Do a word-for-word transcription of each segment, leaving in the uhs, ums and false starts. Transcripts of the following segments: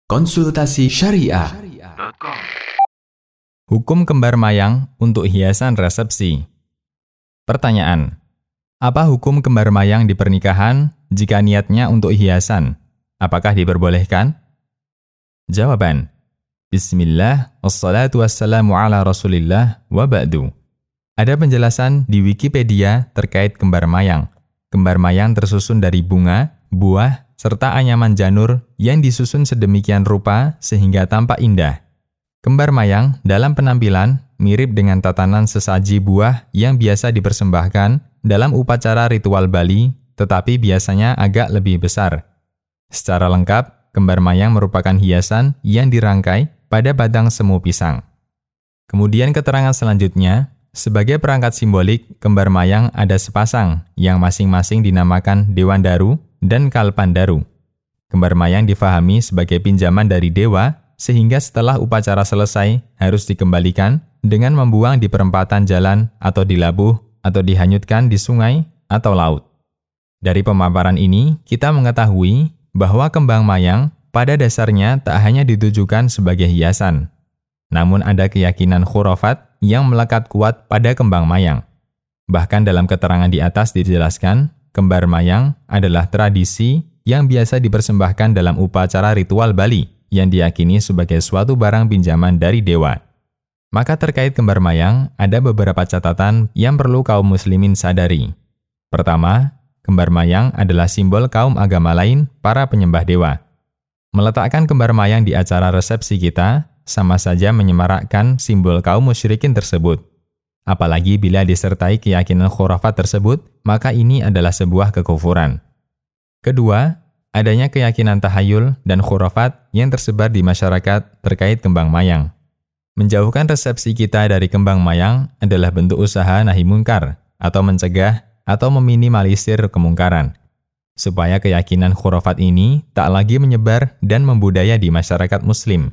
Konsultasi Syariah. Hukum kembar mayang untuk hiasan resepsi. Pertanyaan: apa hukum kembar mayang di pernikahan jika niatnya untuk hiasan? Apakah diperbolehkan? Jawaban: Bismillah, wassalatu wassalamu ala rasulillah, wa ba'du. Ada penjelasan di Wikipedia terkait kembar mayang. Kembar mayang tersusun dari bunga, buah, serta anyaman janur yang disusun sedemikian rupa sehingga tampak indah. Kembar mayang dalam penampilan mirip dengan tatanan sesaji buah yang biasa dipersembahkan dalam upacara ritual Bali, tetapi biasanya agak lebih besar. Secara lengkap, kembar mayang merupakan hiasan yang dirangkai pada batang semu pisang. Kemudian keterangan selanjutnya, sebagai perangkat simbolik, kembar mayang ada sepasang yang masing-masing dinamakan Dewan Daru dan Kalpandaru. Kembar mayang difahami sebagai pinjaman dari dewa, sehingga setelah upacara selesai harus dikembalikan dengan membuang di perempatan jalan atau dilabuh atau dihanyutkan di sungai atau laut. Dari pemaparan ini, kita mengetahui bahwa kembang mayang pada dasarnya tak hanya ditujukan sebagai hiasan, namun ada keyakinan khurafat yang melekat kuat pada kembang mayang. Bahkan dalam keterangan di atas dijelaskan, kembar mayang adalah tradisi yang biasa dipersembahkan dalam upacara ritual Bali yang diyakini sebagai suatu barang pinjaman dari dewa. Maka terkait kembar mayang, ada beberapa catatan yang perlu kaum muslimin sadari. Pertama, kembar mayang adalah simbol kaum agama lain, para penyembah dewa. Meletakkan kembar mayang di acara resepsi kita sama saja menyemarakkan simbol kaum musyrikin tersebut. Apalagi bila disertai keyakinan khurafat tersebut, maka ini adalah sebuah kekufuran. Kedua, adanya keyakinan tahayul dan khurafat yang tersebar di masyarakat terkait kembang mayang. Menjauhkan resepsi kita dari kembang mayang adalah bentuk usaha nahi mungkar atau mencegah atau meminimalisir kemungkaran, supaya keyakinan khurafat ini tak lagi menyebar dan membudaya di masyarakat muslim.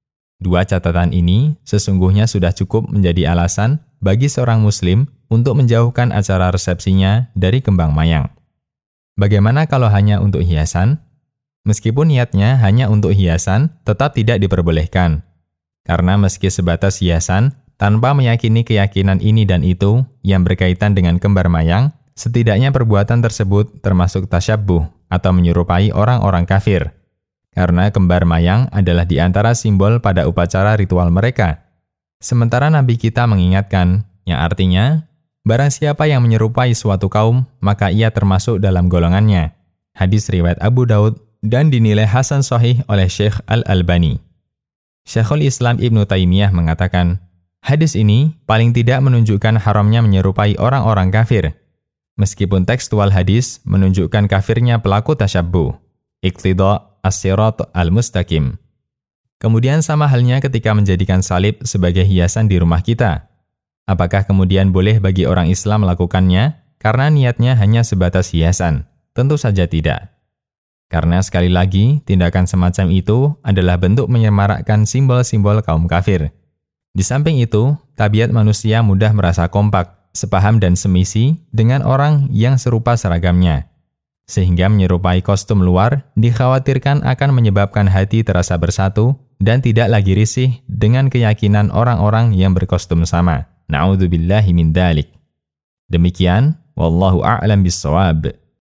Dua catatan ini sesungguhnya sudah cukup menjadi alasan bagi seorang muslim untuk menjauhkan acara resepsinya dari kembang mayang. Bagaimana kalau hanya untuk hiasan? Meskipun niatnya hanya untuk hiasan, tetap tidak diperbolehkan. Karena meski sebatas hiasan, tanpa meyakini keyakinan ini dan itu yang berkaitan dengan kembar mayang, setidaknya perbuatan tersebut termasuk tasyabbuh atau menyerupai orang-orang kafir. Karena kembar mayang adalah di antara simbol pada upacara ritual mereka. Sementara Nabi kita mengingatkan, yang artinya, barang siapa yang menyerupai suatu kaum, maka ia termasuk dalam golongannya. Hadis riwayat Abu Daud dan dinilai hasan sahih oleh Syekh Al-Albani. Syekhul Islam Ibnu Taimiyah mengatakan, hadis ini paling tidak menunjukkan haramnya menyerupai orang-orang kafir. Meskipun tekstual hadis menunjukkan kafirnya pelaku tasyabbuh. Iqtida as-sirat al-mustaqim. Kemudian sama halnya ketika menjadikan salib sebagai hiasan di rumah kita. Apakah kemudian boleh bagi orang Islam melakukannya karena niatnya hanya sebatas hiasan? Tentu saja tidak. Karena sekali lagi, tindakan semacam itu adalah bentuk menyemarakkan simbol-simbol kaum kafir. Di samping itu, tabiat manusia mudah merasa kompak, sepaham dan semisi dengan orang yang serupa seragamnya. Sehingga menyerupai kostum luar dikhawatirkan akan menyebabkan hati terasa bersatu dan tidak lagi risih dengan keyakinan orang-orang yang berkostum sama. Na'udzubillahi min dzalik. Demikian, wallahu a'lam bissawab.